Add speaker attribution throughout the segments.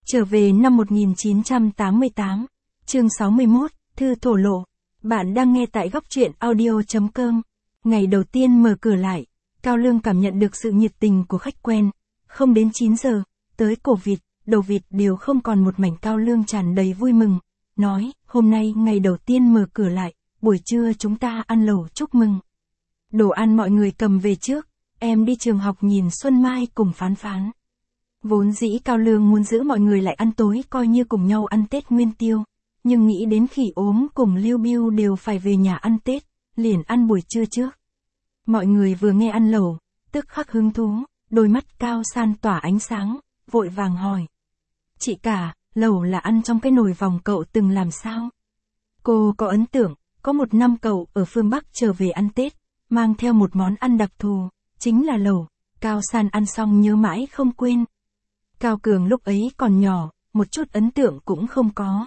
Speaker 1: Trở về năm 1988, chương 61, thư thổ lộ. Bạn đang nghe tại góc truyện audio.com. Ngày đầu tiên mở cửa lại, Cao Lương cảm nhận được sự nhiệt tình của khách quen. Không đến 9 giờ, tới cổ vịt, đầu vịt đều không còn một mảnh. Cao Lương tràn đầy vui mừng, nói, hôm nay ngày đầu tiên mở cửa lại, buổi trưa chúng ta ăn lẩu chúc mừng. Đồ ăn mọi người cầm về trước, em đi trường học nhìn Xuân Mai cùng Phán Phán. Vốn dĩ Cao Lương muốn giữ mọi người lại ăn tối coi như cùng nhau ăn Tết Nguyên Tiêu, nhưng nghĩ đến Khỉ Ốm cùng Lưu Biêu đều phải về nhà ăn Tết, liền ăn buổi trưa trước. Mọi người vừa nghe ăn lẩu, tức khắc hứng thú, đôi mắt Cao San tỏa ánh sáng, vội vàng hỏi. Chị cả, lẩu là ăn trong cái nồi vòng cậu từng làm sao? Cô có ấn tượng, có một năm cậu ở phương Bắc trở về ăn Tết, mang theo một món ăn đặc thù, chính là lẩu. Cao San ăn xong nhớ mãi không quên. Cao Cường lúc ấy còn nhỏ, một chút ấn tượng cũng không có.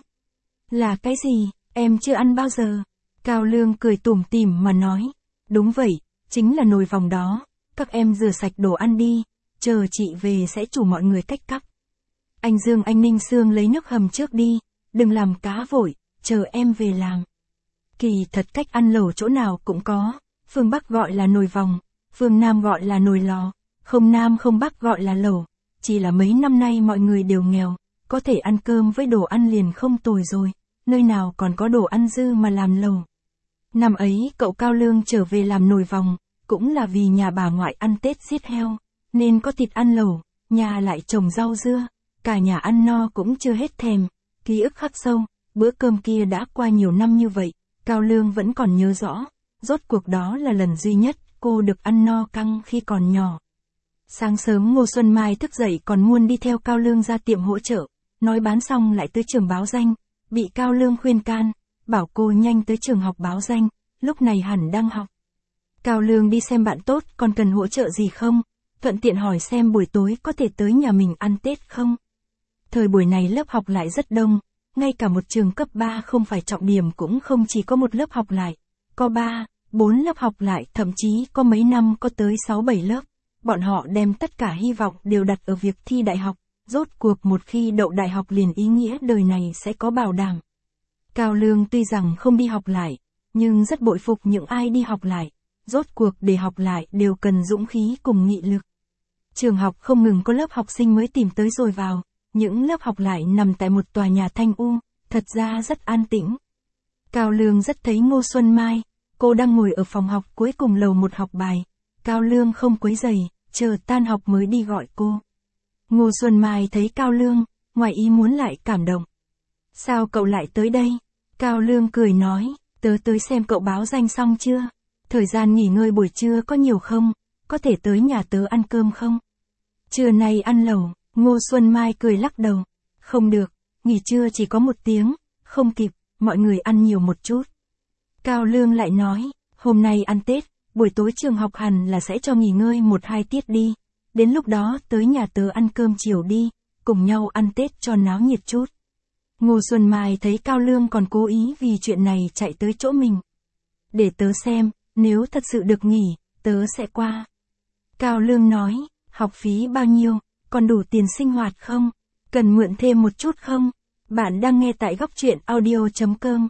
Speaker 1: Là cái gì, em chưa ăn bao giờ. Cao Lương cười tủm tỉm mà nói. Đúng vậy, chính là nồi vòng đó. Các em rửa sạch đồ ăn đi, chờ chị về sẽ chủ mọi người cách cắp. Anh Dương anh Ninh Sương lấy nước hầm trước đi, đừng làm cá vội, chờ em về làm. Kỳ thật cách ăn lẩu chỗ nào cũng có, phương Bắc gọi là nồi vòng, phương Nam gọi là nồi lò, không Nam không Bắc gọi là lẩu. Chỉ là mấy năm nay mọi người đều nghèo, có thể ăn cơm với đồ ăn liền không tồi rồi, nơi nào còn có đồ ăn dư mà làm lẩu. Năm ấy cậu Cao Lương trở về làm nồi vòng, cũng là vì nhà bà ngoại ăn Tết giết heo, nên có thịt ăn lẩu, nhà lại trồng rau dưa, cả nhà ăn no cũng chưa hết thèm, ký ức khắc sâu, bữa cơm kia đã qua nhiều năm như vậy, Cao Lương vẫn còn nhớ rõ, rốt cuộc đó là lần duy nhất cô được ăn no căng khi còn nhỏ. Sáng sớm Ngô Xuân Mai thức dậy còn muốn đi theo Cao Lương ra tiệm hỗ trợ, nói bán xong lại tới trường báo danh, bị Cao Lương khuyên can, bảo cô nhanh tới trường học báo danh, lúc này hẳn đang học. Cao Lương đi xem bạn tốt còn cần hỗ trợ gì không, thuận tiện hỏi xem buổi tối có thể tới nhà mình ăn Tết không. Thời buổi này lớp học lại rất đông, ngay cả một trường cấp 3 không phải trọng điểm cũng không chỉ có một lớp học lại, có 3, 4 lớp học lại, thậm chí có mấy năm có tới 6-7 lớp. Bọn họ đem tất cả hy vọng đều đặt ở việc thi đại học, rốt cuộc một khi đậu đại học liền ý nghĩa đời này sẽ có bảo đảm. Cao Lương tuy rằng không đi học lại, nhưng rất bội phục những ai đi học lại, rốt cuộc để học lại đều cần dũng khí cùng nghị lực. Trường học không ngừng có lớp học sinh mới tìm tới rồi vào, những lớp học lại nằm tại một tòa nhà thanh u, thật ra rất an tĩnh. Cao Lương rất thấy Ngô Xuân Mai, cô đang ngồi ở phòng học cuối cùng lầu 1 học bài. Cao Lương không quấy rầy, chờ tan học mới đi gọi cô. Ngô Xuân Mai thấy Cao Lương, ngoài ý muốn lại cảm động. Sao cậu lại tới đây? Cao Lương cười nói, tớ tới xem cậu báo danh xong chưa? Thời gian nghỉ ngơi buổi trưa có nhiều không? Có thể tới nhà tớ ăn cơm không? Trưa nay ăn lẩu, Ngô Xuân Mai cười lắc đầu. Không được, nghỉ trưa chỉ có 1 tiếng, không kịp, mọi người ăn nhiều một chút. Cao Lương lại nói, hôm nay ăn Tết. Buổi tối trường học hẳn là sẽ cho nghỉ ngơi 1-2 tiết đi, đến lúc đó tới nhà tớ ăn cơm chiều đi, cùng nhau ăn Tết cho náo nhiệt chút. Ngô Xuân Mai thấy Cao Lương còn cố ý vì chuyện này chạy tới chỗ mình. Để tớ xem, nếu thật sự được nghỉ, tớ sẽ qua. Cao Lương nói, học phí bao nhiêu, còn đủ tiền sinh hoạt không? Cần mượn thêm một chút không? Bạn đang nghe tại góc truyện audio.com.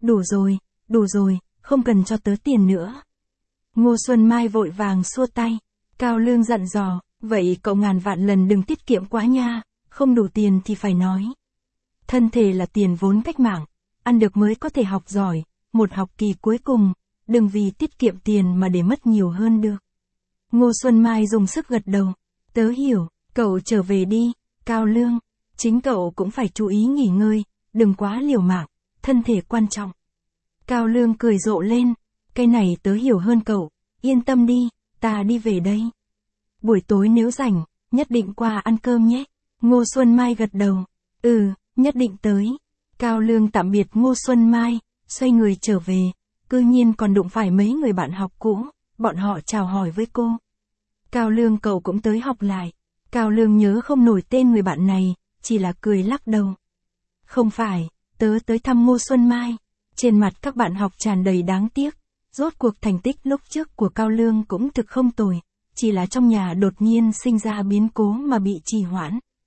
Speaker 1: Đủ rồi, không cần cho tớ tiền nữa. Ngô Xuân Mai vội vàng xua tay. Cao Lương dặn dò, vậy cậu ngàn vạn lần đừng tiết kiệm quá nha, không đủ tiền thì phải nói. Thân thể là tiền vốn cách mạng, ăn được mới có thể học giỏi, một học kỳ cuối cùng, đừng vì tiết kiệm tiền mà để mất nhiều hơn được. Ngô Xuân Mai dùng sức gật đầu, tớ hiểu, cậu trở về đi, Cao Lương, chính cậu cũng phải chú ý nghỉ ngơi, đừng quá liều mạng, thân thể quan trọng. Cao Lương cười rộ lên. Cái này tớ hiểu hơn cậu, yên tâm đi, ta đi về đây. Buổi tối nếu rảnh, nhất định qua ăn cơm nhé. Ngô Xuân Mai gật đầu. Nhất định tới. Cao Lương tạm biệt Ngô Xuân Mai, xoay người trở về, cư nhiên còn đụng phải mấy người bạn học cũ, bọn họ chào hỏi với cô. Cao Lương cậu cũng tới học lại. Cao Lương nhớ không nổi tên người bạn này, chỉ là cười lắc đầu. Không phải, tớ tới thăm Ngô Xuân Mai. Trên mặt các bạn học tràn đầy đáng tiếc. Rốt cuộc thành tích lúc trước của Cao Lương cũng thực không tồi, chỉ là trong nhà đột nhiên sinh ra biến cố mà bị trì hoãn.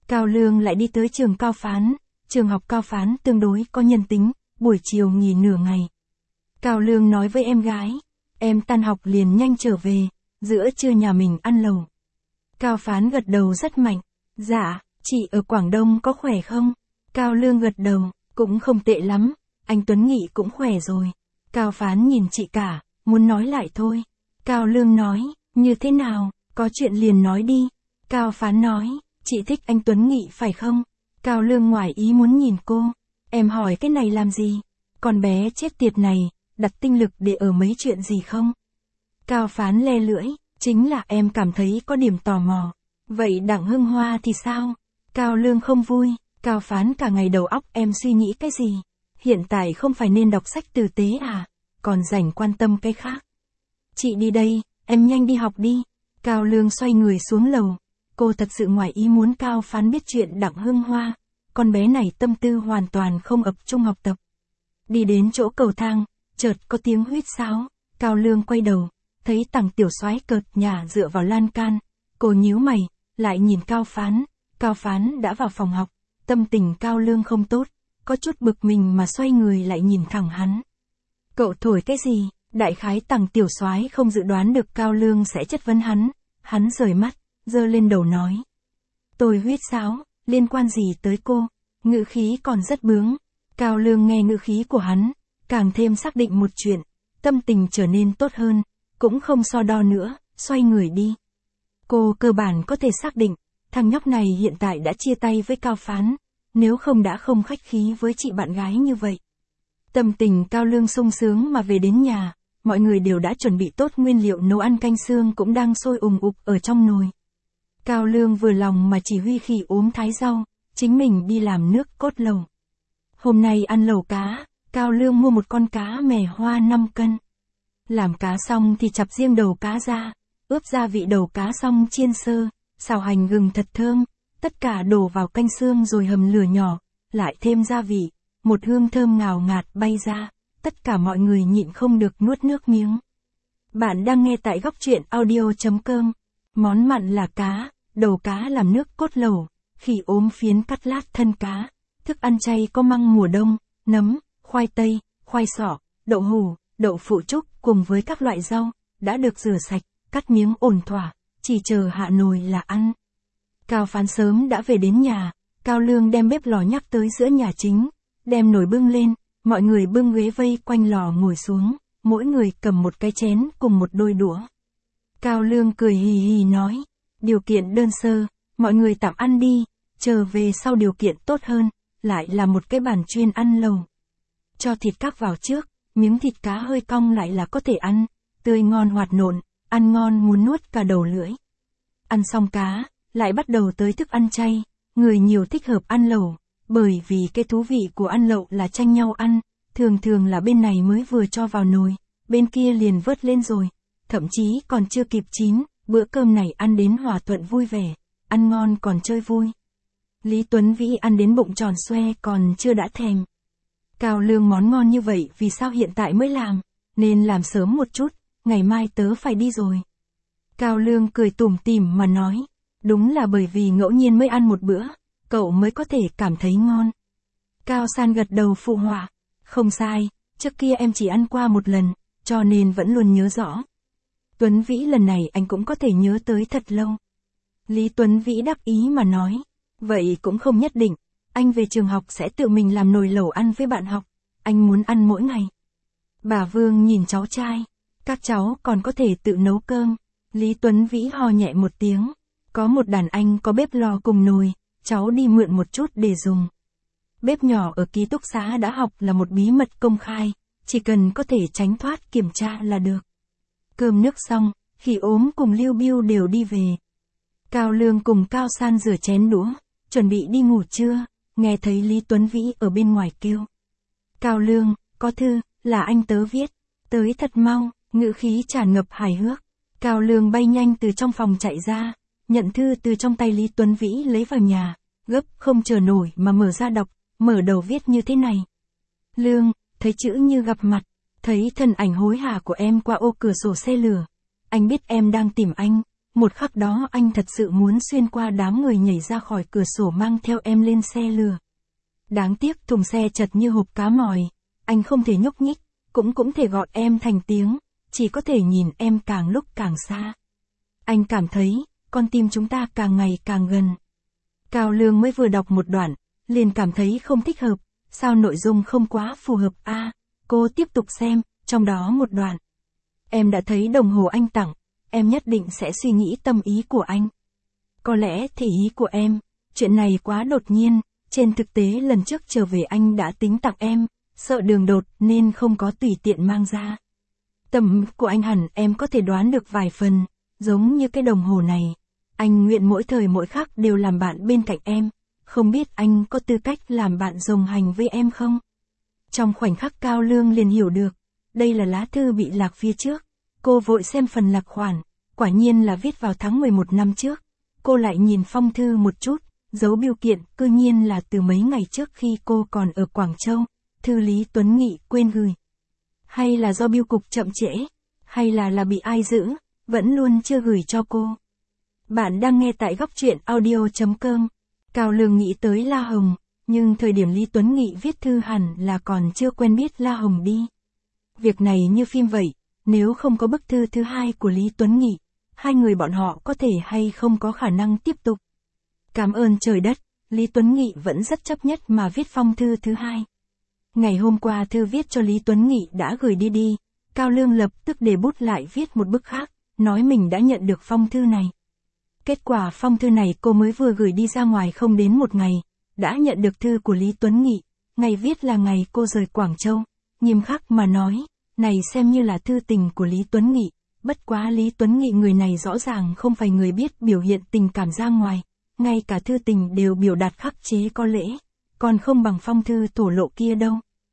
Speaker 1: Cao Lương lại đi tới trường Cao Phán, trường học Cao Phán tương đối có nhân tính, buổi chiều nghỉ nửa ngày. Cao Lương nói với em gái, em tan học liền nhanh trở về, giữa trưa nhà mình ăn lẩu. Cao Phán gật đầu rất mạnh, dạ, chị ở Quảng Đông có khỏe không? Cao Lương gật đầu, cũng không tệ lắm, anh Tuấn Nghị cũng khỏe rồi. Cao Phán nhìn chị cả, muốn nói lại thôi. Cao Lương nói, như thế nào, có chuyện liền nói đi. Cao Phán nói, chị thích anh Tuấn Nghị phải không? Cao Lương ngoài ý muốn nhìn cô, em hỏi cái này làm gì? Con bé chết tiệt này, đặt tinh lực để ở mấy chuyện gì không? Cao Phán le lưỡi, chính là em cảm thấy có điểm tò mò. Vậy Đặng Hưng Hoa thì sao? Cao Lương không vui, Cao Phán cả ngày đầu óc em suy nghĩ cái gì? Hiện tại không phải nên đọc sách tử tế à? Còn rảnh quan tâm cái khác. Chị đi đây, em nhanh đi học đi. Cao Lương xoay người xuống lầu. Cô thật sự ngoài ý muốn Cao Phán biết chuyện Đặng Hưng Hoa. Con bé này tâm tư hoàn toàn không ập trung học tập. Đi đến chỗ cầu thang, chợt có tiếng huýt sáo. Cao Lương quay đầu, thấy Tằng tiểu soái cợt nhả dựa vào lan can. Cô nhíu mày, lại nhìn Cao Phán. Cao Phán đã vào phòng học. Tâm tình Cao Lương không tốt, có chút bực mình mà xoay người lại nhìn thẳng hắn. Cậu thổi cái gì? Đại khái Tằng tiểu soái không dự đoán được Cao Lương sẽ chất vấn hắn. Hắn rời mắt, giơ lên đầu nói. Tôi huýt sáo, liên quan gì tới cô? Ngữ khí còn rất bướng. Cao Lương nghe ngữ khí của hắn, càng thêm xác định một chuyện. Tâm tình trở nên tốt hơn, cũng không so đo nữa, xoay người đi. Cô cơ bản có thể xác định, thằng nhóc này hiện tại đã chia tay với Cao Phán, nếu không đã không khách khí với chị bạn gái như vậy. Tâm tình Cao Lương sung sướng mà về đến nhà, mọi người đều đã chuẩn bị tốt nguyên liệu nấu ăn, canh xương cũng đang sôi ùng ục ở trong nồi. Cao Lương vừa lòng mà chỉ huy Khỉ Ốm thái rau, chính mình đi làm nước cốt lẩu. Hôm nay ăn lẩu cá, Cao Lương mua một con cá mè hoa 5 cân. Làm cá xong thì chặt riêng đầu cá ra, ướp gia vị đầu cá xong chiên sơ, xào hành gừng thật thơm, tất cả đổ vào canh xương rồi hầm lửa nhỏ, lại thêm gia vị, một hương thơm ngào ngạt bay ra, tất cả mọi người nhịn không được nuốt nước miếng. Bạn đang nghe tại Góc Truyện Audio.com, món mặn là cá, đầu cá làm nước cốt lẩu, Khỉ Ốm phiến cắt lát thân cá, thức ăn chay có măng mùa đông, nấm, khoai tây, khoai sọ, đậu hủ, đậu phụ trúc cùng với các loại rau, đã được rửa sạch, cắt miếng ổn thỏa, chỉ chờ hạ nồi là ăn. Cao Phán sớm đã về đến nhà, Cao Lương đem bếp lò nhắc tới giữa nhà chính, đem nồi bưng lên, mọi người bưng ghế vây quanh lò ngồi xuống, mỗi người cầm một cái chén cùng một đôi đũa. Cao Lương cười hì hì nói, điều kiện đơn sơ, mọi người tạm ăn đi, chờ về sau điều kiện tốt hơn, lại là một cái bàn chuyên ăn lẩu. Cho thịt các vào trước, miếng thịt cá hơi cong lại là có thể ăn, tươi ngon hoạt nộn, ăn ngon muốn nuốt cả đầu lưỡi. Ăn xong cá, lại bắt đầu tới thức ăn chay, người nhiều thích hợp ăn lẩu, bởi vì cái thú vị của ăn lẩu là tranh nhau ăn, thường thường là bên này mới vừa cho vào nồi, bên kia liền vớt lên rồi, thậm chí còn chưa kịp chín, bữa cơm này ăn đến hòa thuận vui vẻ, ăn ngon còn chơi vui. Lý Tuấn Vĩ ăn đến bụng tròn xoe còn chưa đã thèm. Cao Lương món ngon như vậy vì sao hiện tại mới làm, nên làm sớm một chút, ngày mai tớ phải đi rồi. Cao Lương cười tủm tỉm mà nói, đúng là bởi vì ngẫu nhiên mới ăn một bữa, cậu mới có thể cảm thấy ngon. Cao San gật đầu phụ họa, không sai, trước kia em chỉ ăn qua một lần, cho nên vẫn luôn nhớ rõ. Tuấn Vĩ lần này anh cũng có thể nhớ tới thật lâu. Lý Tuấn Vĩ đắc ý mà nói, vậy cũng không nhất định, anh về trường học sẽ tự mình làm nồi lẩu ăn với bạn học, anh muốn ăn mỗi ngày. Bà Vương nhìn cháu trai, các cháu còn có thể tự nấu cơm. Lý Tuấn Vĩ ho nhẹ một tiếng, có một đàn anh có bếp lò cùng nồi, cháu đi mượn một chút để dùng. Bếp nhỏ ở ký túc xá đã học là một bí mật công khai, chỉ cần có thể tránh thoát kiểm tra là được. Cơm nước xong, Khỉ Ốm cùng Lưu Biêu đều đi về. Cao Lương cùng Cao San rửa chén đũa, chuẩn bị đi ngủ trưa, nghe thấy Lý Tuấn Vĩ ở bên ngoài kêu. Cao Lương, có thư, là anh tớ viết, tới thật mau, ngữ khí tràn ngập hài hước. Cao Lương bay nhanh từ trong phòng chạy ra, nhận thư từ trong tay Lý Tuấn Vĩ lấy vào nhà, gấp không chờ nổi mà mở ra đọc, mở đầu viết như thế này. Lương, thấy chữ như gặp mặt, thấy thân ảnh hối hả của em qua ô cửa sổ xe lửa. Anh biết em đang tìm anh, Một khắc đó anh thật sự muốn xuyên qua đám người nhảy ra khỏi cửa sổ mang theo em lên xe lừa. Đáng tiếc thùng xe chật như hộp cá mòi, anh không thể nhúc nhích, cũng thể gọi em thành tiếng, chỉ có thể nhìn em càng lúc càng xa. Anh cảm thấy, con tim chúng ta càng ngày càng gần. Cao Lương mới vừa đọc một đoạn, liền cảm thấy không thích hợp, sao nội dung không quá phù hợp cô tiếp tục xem, trong đó một đoạn. Em đã thấy đồng hồ anh tặng, em nhất định sẽ suy nghĩ tâm ý của anh. Có lẽ thể ý của em, chuyện này quá đột nhiên, trên thực tế lần trước trở về anh đã tính tặng em, sợ đường đột nên không có tùy tiện mang ra. Tâm của anh hẳn em có thể đoán được vài phần, giống như cái đồng hồ này. Anh nguyện mỗi thời mỗi khắc đều làm bạn bên cạnh em, không biết anh có tư cách làm bạn đồng hành với em không? Trong khoảnh khắc Cao Lương liền hiểu được, đây là lá thư bị lạc phía trước. Cô vội xem phần lạc khoản, quả nhiên là viết vào tháng 11 năm trước. Cô lại nhìn phong thư một chút, dấu bưu kiện cư nhiên là từ mấy ngày trước khi cô còn ở Quảng Châu, thư Lý Tuấn Nghị quên gửi. Hay là do bưu cục chậm trễ, hay là bị ai giữ, vẫn luôn chưa gửi cho cô. Bạn đang nghe tại góc truyện audio.com. Cao Lương nghĩ tới La Hồng, nhưng thời điểm Lý Tuấn Nghị viết thư hẳn là còn chưa quen biết La Hồng đi. Việc này như phim vậy, nếu không có bức thư thứ hai của Lý Tuấn Nghị, hai người bọn họ có thể hay không có khả năng tiếp tục. Cảm ơn trời đất, Lý Tuấn Nghị vẫn rất chấp nhất mà viết phong thư thứ hai. Ngày hôm qua thư viết cho Lý Tuấn Nghị đã gửi đi, Cao Lương lập tức để bút lại viết một bức khác, nói mình đã nhận được phong thư này. Kết quả phong thư này cô mới vừa gửi đi ra ngoài không đến một ngày, đã nhận được thư của Lý Tuấn Nghị, ngày viết là ngày cô rời Quảng Châu, nghiêm khắc mà nói, này xem như là thư tình của Lý Tuấn Nghị, bất quá Lý Tuấn Nghị người này rõ ràng không phải người biết biểu hiện tình cảm ra ngoài, ngay cả thư tình đều biểu đạt khắc chế có lễ, còn không bằng phong thư thổ lộ kia đâu.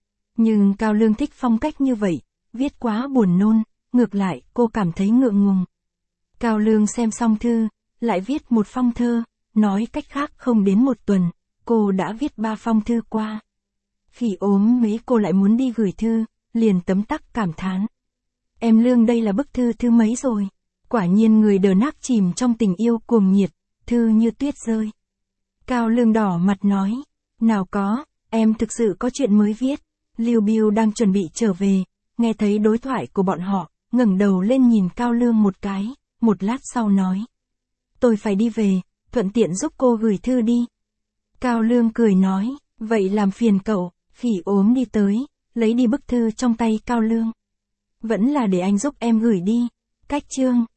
Speaker 1: Nhưng Cao Lương thích phong cách như vậy, viết quá buồn nôn, ngược lại cô cảm thấy ngượng ngùng. Cao Lương xem xong thư, lại viết một phong thơ, nói cách khác không đến một tuần, cô đã viết 3 phong thư qua. Khi ốm mấy cô lại muốn đi gửi thư, liền tấm tắc cảm thán. Em Lương đây là bức thư thứ mấy rồi? Quả nhiên người đờ nác chìm trong tình yêu cuồng nhiệt, thư như tuyết rơi. Cao Lương đỏ mặt nói, nào có, em thực sự có chuyện mới viết. Lưu Biêu đang chuẩn bị trở về, nghe thấy đối thoại của bọn họ, ngẩng đầu lên nhìn Cao Lương một cái, một lát sau nói. Tôi phải đi về, thuận tiện giúp cô gửi thư đi. Cao Lương cười nói, vậy làm phiền cậu. Khỉ ốm đi tới, lấy đi bức thư trong tay Cao Lương. Vẫn là để anh giúp em gửi đi. Cách chương